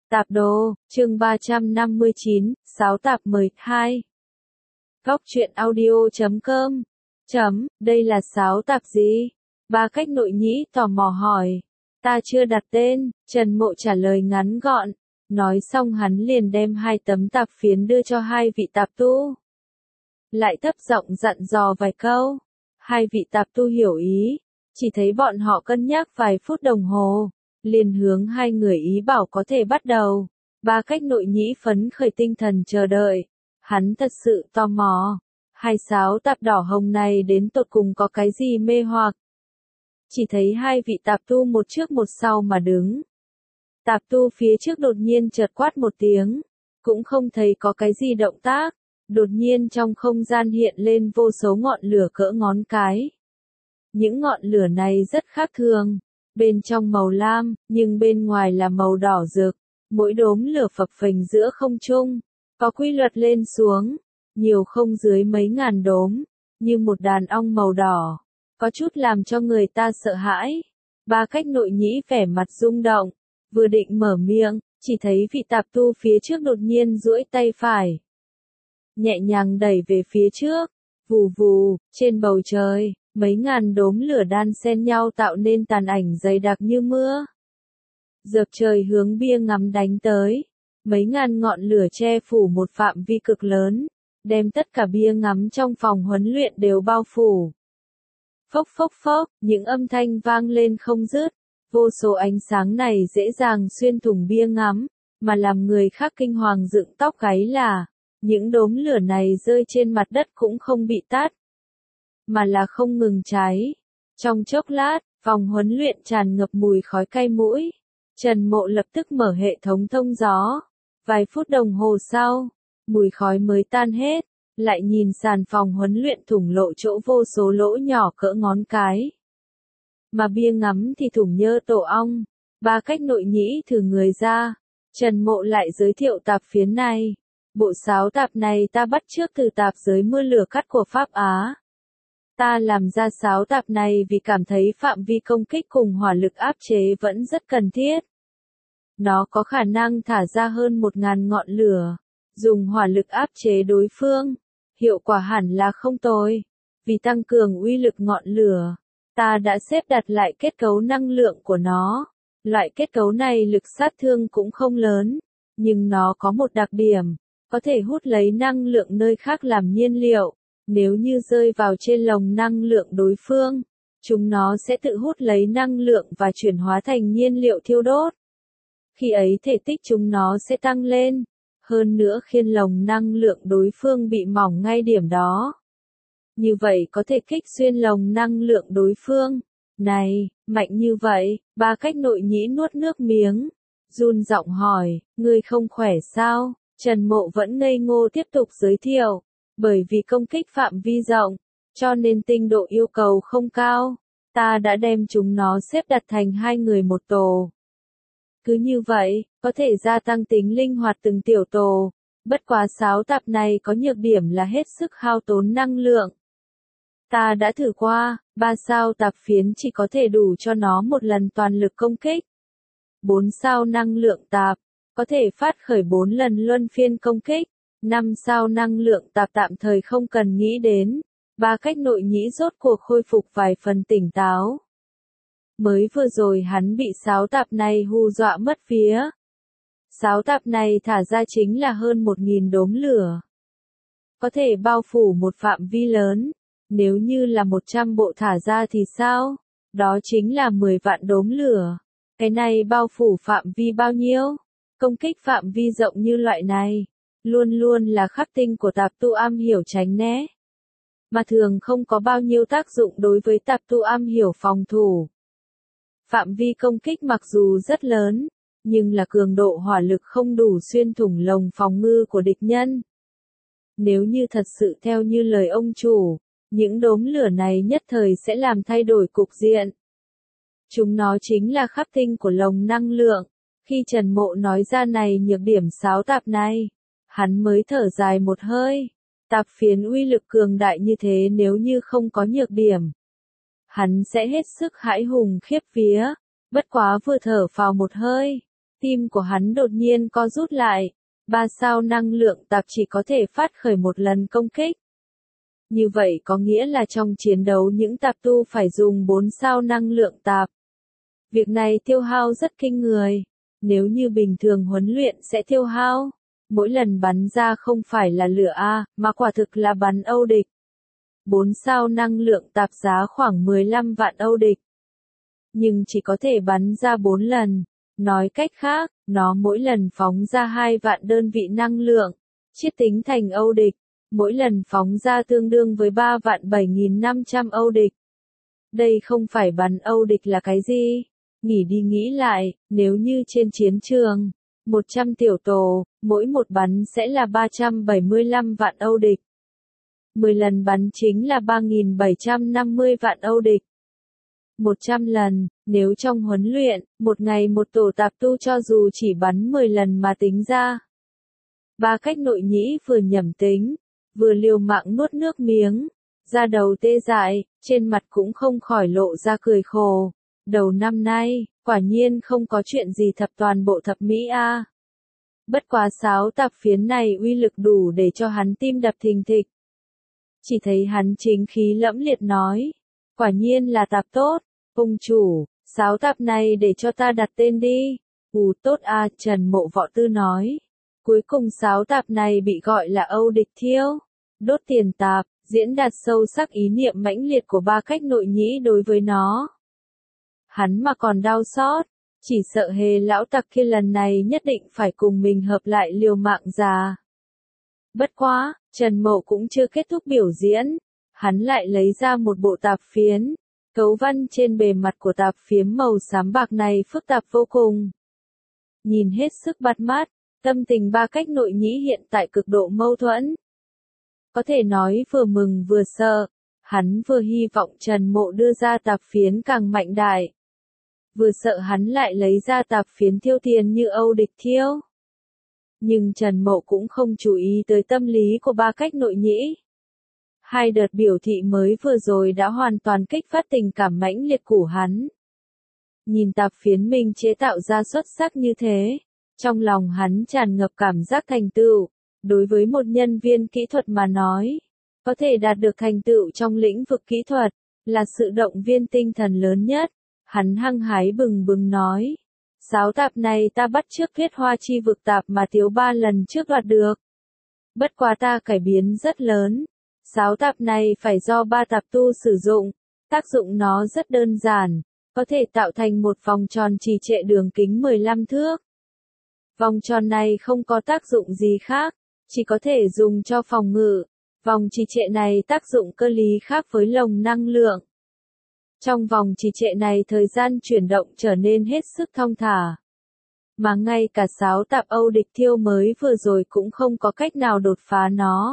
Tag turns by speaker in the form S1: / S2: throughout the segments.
S1: Tạp đồ, chương 359, 6 tạp mời, 2. Góc truyện audio.com. Đây là 6 tạp gì? Ba Cách Nội Nhĩ tò mò hỏi. Ta chưa đặt tên, Trần Mộ trả lời ngắn gọn. Nói xong hắn liền đem 2 tấm tạp phiến đưa cho 2 vị tạp tu. Lại thấp giọng dặn dò vài câu. 2 vị tạp tu hiểu ý, chỉ thấy bọn họ cân nhắc vài phút đồng hồ. Liền hướng 2 người ý bảo có thể bắt đầu. Ba Cách Nội Nhĩ phấn khởi tinh thần chờ đợi. Hắn thật sự tò mò. 2 sáo tạp đỏ hồng này đến tột cùng có cái gì mê hoặc. Chỉ thấy 2 vị tạp tu một trước một sau mà đứng. Tạp tu phía trước đột nhiên chợt quát một tiếng. Cũng không thấy có cái gì động tác. Đột nhiên trong không gian hiện lên vô số ngọn lửa cỡ ngón cái. Những ngọn lửa này rất khác thường. Bên trong màu lam, nhưng bên ngoài là màu đỏ rực. Mỗi đốm lửa phập phình giữa không trung, có quy luật lên xuống, nhiều không dưới mấy ngàn đốm, như một đàn ong màu đỏ, có chút làm cho người ta sợ hãi. Ba Cách Nội Nhĩ vẻ mặt rung động, vừa định mở miệng, chỉ thấy vị tạp tu phía trước đột nhiên duỗi tay phải, nhẹ nhàng đẩy về phía trước, vù vù, trên bầu trời. Mấy ngàn đốm lửa đan xen nhau tạo nên tàn ảnh dày đặc như mưa. Dợp trời hướng bia ngắm đánh tới. Mấy ngàn ngọn lửa che phủ một phạm vi cực lớn, đem tất cả bia ngắm trong phòng huấn luyện đều bao phủ. Phốc phốc phốc, những âm thanh vang lên không dứt. Vô số ánh sáng này dễ dàng xuyên thủng bia ngắm, mà làm người khác kinh hoàng dựng tóc gáy là, những đốm lửa này rơi trên mặt đất cũng không bị tắt, mà là không ngừng cháy. Trong chốc lát, phòng huấn luyện tràn ngập mùi khói cay mũi. Trần Mộ lập tức mở hệ thống thông gió. Vài phút đồng hồ sau, mùi khói mới tan hết, lại nhìn sàn phòng huấn luyện thủng lộ chỗ vô số lỗ nhỏ cỡ ngón cái. Mà bia ngắm thì thủng nhơ tổ ong. Ba Cách Nội Nhĩ thử người ra. Trần Mộ lại giới thiệu tạp phiến này. Bộ sáo tạp này ta bắt chước từ tạp giới mưa lửa cắt của Pháp Á. Ta làm ra sáo tạp này vì cảm thấy phạm vi công kích cùng hỏa lực áp chế vẫn rất cần thiết. Nó có khả năng thả ra hơn 1000 ngọn lửa, dùng hỏa lực áp chế đối phương, hiệu quả hẳn là không tồi. Vì tăng cường uy lực ngọn lửa, ta đã xếp đặt lại kết cấu năng lượng của nó. Loại kết cấu này lực sát thương cũng không lớn, nhưng nó có một đặc điểm, có thể hút lấy năng lượng nơi khác làm nhiên liệu. Nếu như rơi vào trên lồng năng lượng đối phương, chúng nó sẽ tự hút lấy năng lượng và chuyển hóa thành nhiên liệu thiêu đốt. Khi ấy thể tích chúng nó sẽ tăng lên, hơn nữa khiến lồng năng lượng đối phương bị mỏng ngay điểm đó. Như vậy có thể kích xuyên lồng năng lượng đối phương. Này, mạnh như vậy, Ba Cách Nội Nhĩ nuốt nước miếng, run giọng hỏi, ngươi không khỏe sao? Trần Mộ vẫn ngây ngô tiếp tục giới thiệu. Bởi vì công kích phạm vi rộng, cho nên tinh độ yêu cầu không cao. Ta đã đem chúng nó xếp đặt thành 2 người một tổ. Cứ như vậy, có thể gia tăng tính linh hoạt từng tiểu tổ. Bất quá sáo tạp này có nhược điểm là hết sức hao tốn năng lượng. Ta đã thử qua, 3 sao tạp phiến chỉ có thể đủ cho nó một lần toàn lực công kích. 4 sao năng lượng tạp, có thể phát khởi 4 lần luân phiên công kích. 5 sao năng lượng tạp tạm thời không cần nghĩ đến. Ba Cách Nội Nhĩ rốt cuộc khôi phục vài phần tỉnh táo. Mới vừa rồi hắn bị sáo tạp này hù dọa mất vía. Sáo tạp này thả ra chính là hơn 1000 đốm lửa. Có thể bao phủ một phạm vi lớn. Nếu như là 100 bộ thả ra thì sao? Đó chính là 10 vạn đốm lửa. Cái này bao phủ phạm vi bao nhiêu? Công kích phạm vi rộng như loại này luôn luôn là khắc tinh của tạp tu am hiểu tránh né, mà thường không có bao nhiêu tác dụng đối với tạp tu am hiểu phòng thủ. Phạm vi công kích mặc dù rất lớn, nhưng là cường độ hỏa lực không đủ xuyên thủng lồng phòng ngự của địch nhân. Nếu như thật sự theo như lời ông chủ, những đốm lửa này nhất thời sẽ làm thay đổi cục diện. Chúng nó chính là khắc tinh của lồng năng lượng. Khi Trần Mộ nói ra này nhược điểm sáo tạp này, hắn mới thở dài một hơi. Tạp phiến uy lực cường đại như thế nếu như không có nhược điểm, hắn sẽ hết sức hãi hùng khiếp vía. Bất quá vừa thở phào một hơi, Tim của hắn đột nhiên co rút lại. 3 sao năng lượng tạp chỉ có thể phát khởi một lần công kích. Như vậy có nghĩa là trong chiến đấu những tạp tu phải dùng 4 sao năng lượng tạp. Việc này tiêu hao rất kinh người. Nếu như bình thường huấn luyện sẽ tiêu hao. Mỗi lần bắn ra không phải là lửa A, mà quả thực là bắn Âu địch. 4 sao năng lượng tạp giá khoảng 15 vạn Âu địch. Nhưng chỉ có thể bắn ra 4 lần. Nói cách khác, nó mỗi lần phóng ra 2 vạn đơn vị năng lượng. Chiết tính thành Âu địch. Mỗi lần phóng ra tương đương với 3 vạn 7.500 Âu địch. Đây không phải bắn Âu địch là cái gì? Nghĩ đi nghĩ lại, nếu như trên chiến trường, 100 tiểu tổ, mỗi một bắn sẽ là 375 vạn Âu địch. 10 lần bắn chính là 3.750 vạn Âu địch. 100 lần, nếu trong huấn luyện, một ngày một tổ tạp tu cho dù chỉ bắn 10 lần mà tính ra. Ba Cách Nội Nhĩ vừa nhẩm tính, vừa liều mạng nuốt nước miếng, da đầu tê dại, trên mặt cũng không khỏi lộ ra cười khổ. Đầu năm nay, quả nhiên không có chuyện gì thập toàn bộ thập mỹ a. Bất quá sáo tạp phiến này uy lực đủ để cho hắn tim đập thình thịch. Chỉ thấy hắn chính khí lẫm liệt nói, quả nhiên là tạp tốt, ông chủ, sáo tạp này để cho ta đặt tên đi. Tốt a, Trần Mộ Võ Tư nói. Cuối cùng sáo tạp này bị gọi là Âu địch thiêu, đốt tiền tạp, diễn đạt sâu sắc ý niệm mãnh liệt của Ba Cách Nội Nhĩ đối với nó. Hắn mà còn đau xót, chỉ sợ Hề lão tặc kia lần này nhất định phải cùng mình hợp lại liều mạng già. Bất quá, Trần Mộ cũng chưa kết thúc biểu diễn, hắn lại lấy ra một bộ tạp phiến, cấu văn trên bề mặt của tạp phiến màu xám bạc này phức tạp vô cùng. Nhìn hết sức bắt mắt, tâm tình Ba Cách Nội Nhĩ hiện tại cực độ mâu thuẫn. Có thể nói vừa mừng vừa sợ, hắn vừa hy vọng Trần Mộ đưa ra tạp phiến càng mạnh đại. Vừa sợ hắn lại lấy ra tạp phiến thiêu tiền như Âu địch thiêu. Nhưng Trần Mộ cũng không chú ý tới tâm lý của Ba Cách Nội Nhĩ. Hai đợt biểu thị mới vừa rồi đã hoàn toàn kích phát tình cảm mãnh liệt của hắn. Nhìn tạp phiến mình chế tạo ra xuất sắc như thế, trong lòng hắn tràn ngập cảm giác thành tựu. Đối với một nhân viên kỹ thuật mà nói, có thể đạt được thành tựu trong lĩnh vực kỹ thuật, là sự động viên tinh thần lớn nhất. Hắn hăng hái bừng bừng nói, sáo tạp này ta bắt chước viết hoa chi vực tạp mà thiếu 3 lần trước đoạt được. Bất quá ta cải biến rất lớn. Sáo tạp này phải do 3 tạp tu sử dụng, tác dụng nó rất đơn giản, có thể tạo thành một vòng tròn trì trệ đường kính 15 thước. Vòng tròn này không có tác dụng gì khác, chỉ có thể dùng cho phòng ngự. Vòng trì trệ này tác dụng cơ lý khác với lồng năng lượng. Trong vòng trì trệ này thời gian chuyển động trở nên hết sức thong thả. Mà ngay cả sáo tạp Âu địch thiêu mới vừa rồi cũng không có cách nào đột phá nó.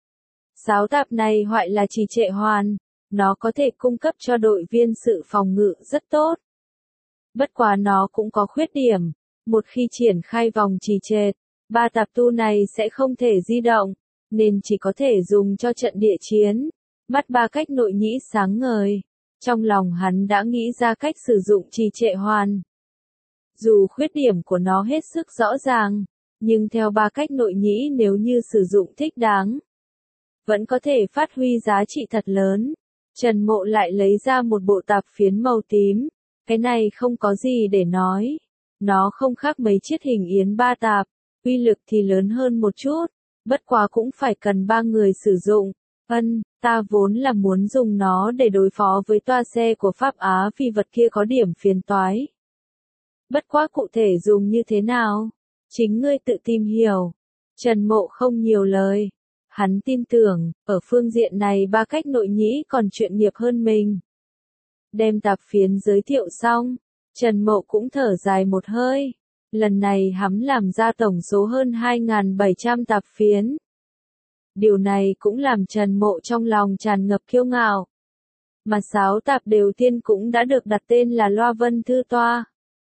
S1: Sáo tạp này gọi là trì trệ hoàn, nó có thể cung cấp cho đội viên sự phòng ngự rất tốt. Bất quá nó cũng có khuyết điểm, một khi triển khai vòng trì trệ, 3 tạp tu này sẽ không thể di động, nên chỉ có thể dùng cho trận địa chiến. Mắt Ba Cách Nội Nhĩ sáng ngời. Trong lòng hắn đã nghĩ ra cách sử dụng trì trệ hoàn. Dù khuyết điểm của nó hết sức rõ ràng, nhưng theo Ba Cách Nội Nhĩ nếu như sử dụng thích đáng, vẫn có thể phát huy giá trị thật lớn. Trần Mộ lại lấy ra một bộ tạp phiến màu tím, cái này không có gì để nói. Nó không khác mấy chiếc hình yến 3 tạp, uy lực thì lớn hơn một chút, bất quá cũng phải cần 3 người sử dụng. Ta vốn là muốn dùng nó để đối phó với toa xe của Pháp Á vì vật kia có điểm phiền toái. Bất quá cụ thể dùng như thế nào? Chính ngươi tự tìm hiểu. Trần Mộ không nhiều lời. Hắn tin tưởng, ở phương diện này Ba Cách Nội Nhĩ còn chuyên nghiệp hơn mình. Đem tạp phiến giới thiệu xong, Trần Mộ cũng thở dài một hơi. Lần này hắn làm ra tổng số hơn 2.700 tạp phiến. Điều này cũng làm Trần Mộ trong lòng tràn ngập kiêu ngạo. Mà 6 tạp đều tiên cũng đã được đặt tên là Loa Vân Thư Toa.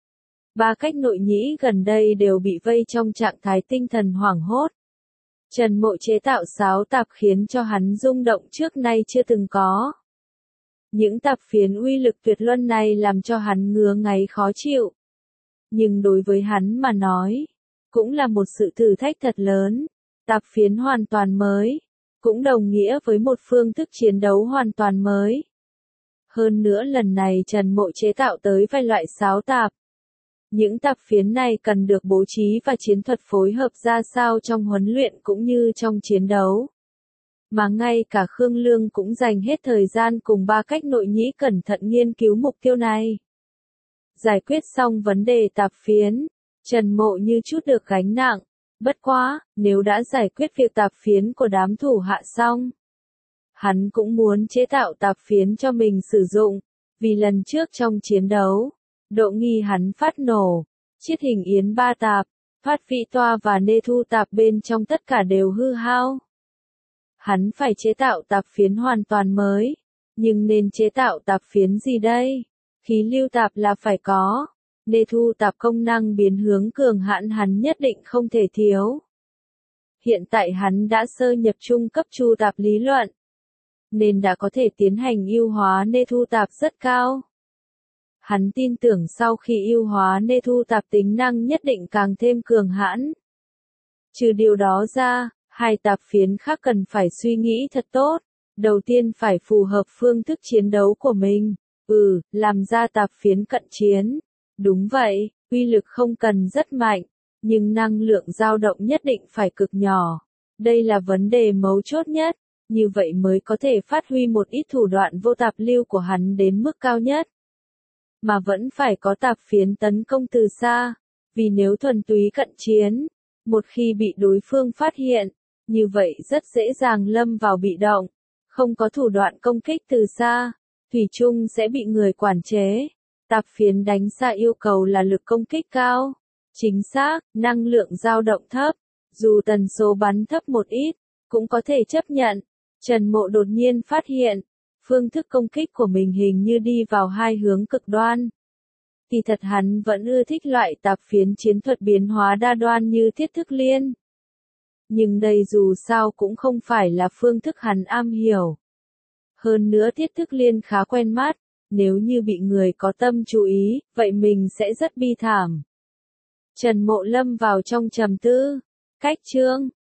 S1: Ba Cách Nội Nhĩ gần đây đều bị vây trong trạng thái tinh thần hoảng hốt. Trần Mộ chế tạo 6 tạp khiến cho hắn rung động trước nay chưa từng có. Những tạp phiến uy lực tuyệt luân này làm cho hắn ngứa ngáy khó chịu. Nhưng đối với hắn mà nói, cũng là một sự thử thách thật lớn. Tạp phiến hoàn toàn mới, cũng đồng nghĩa với một phương thức chiến đấu hoàn toàn mới. Hơn nữa lần này Trần Mộ chế tạo tới vài loại sáo tạp. Những tạp phiến này cần được bố trí và chiến thuật phối hợp ra sao trong huấn luyện cũng như trong chiến đấu. Mà ngay cả Khương Lương cũng dành hết thời gian cùng ba cách nội nhĩ cẩn thận nghiên cứu mục tiêu này. Giải quyết xong vấn đề tạp phiến, Trần Mộ như chút được gánh nặng. Bất quá, nếu đã giải quyết việc tạp phiến của đám thủ hạ xong, hắn cũng muốn chế tạo tạp phiến cho mình sử dụng, vì lần trước trong chiến đấu, Độ Nghi hắn phát nổ, chiết hình yến ba tạp, phát vị toa và nê thu tạp bên trong tất cả đều hư hao. Hắn phải chế tạo tạp phiến hoàn toàn mới, nhưng nên chế tạo tạp phiến gì đây? Khí lưu tạp là phải có, nê thu tạp công năng biến hướng cường hãn hắn nhất định không thể thiếu. Hiện tại hắn đã sơ nhập trung cấp chu tạp lý luận, nên đã có thể tiến hành ưu hóa nê thu tạp rất cao. Hắn tin tưởng sau khi ưu hóa nê thu tạp tính năng nhất định càng thêm cường hãn. Trừ điều đó ra, hai tạp phiến khác cần phải suy nghĩ thật tốt. Đầu tiên phải phù hợp phương thức chiến đấu của mình. Làm ra tạp phiến cận chiến. Đúng vậy, uy lực không cần rất mạnh, nhưng năng lượng dao động nhất định phải cực nhỏ. Đây là vấn đề mấu chốt nhất, như vậy mới có thể phát huy một ít thủ đoạn vô tạp lưu của hắn đến mức cao nhất. Mà vẫn phải có tạp phiến tấn công từ xa, vì nếu thuần túy cận chiến, một khi bị đối phương phát hiện, như vậy rất dễ dàng lâm vào bị động, không có thủ đoạn công kích từ xa, thủy chung sẽ bị người quản chế. Tạp phiến đánh xa yêu cầu là lực công kích cao, chính xác, năng lượng dao động thấp, dù tần số bắn thấp một ít, cũng có thể chấp nhận. Trần Mộ đột nhiên phát hiện, phương thức công kích của mình hình như đi vào hai hướng cực đoan. Kỳ thật hắn vẫn ưa thích loại tạp phiến chiến thuật biến hóa đa đoan như thiết thức liên. Nhưng đây dù sao cũng không phải là phương thức hắn am hiểu. Hơn nữa thiết thức liên khá quen mắt, nếu như bị người có tâm chú ý, vậy mình sẽ rất bi thảm. Trần Mộ lâm vào trong trầm tư. Cách chương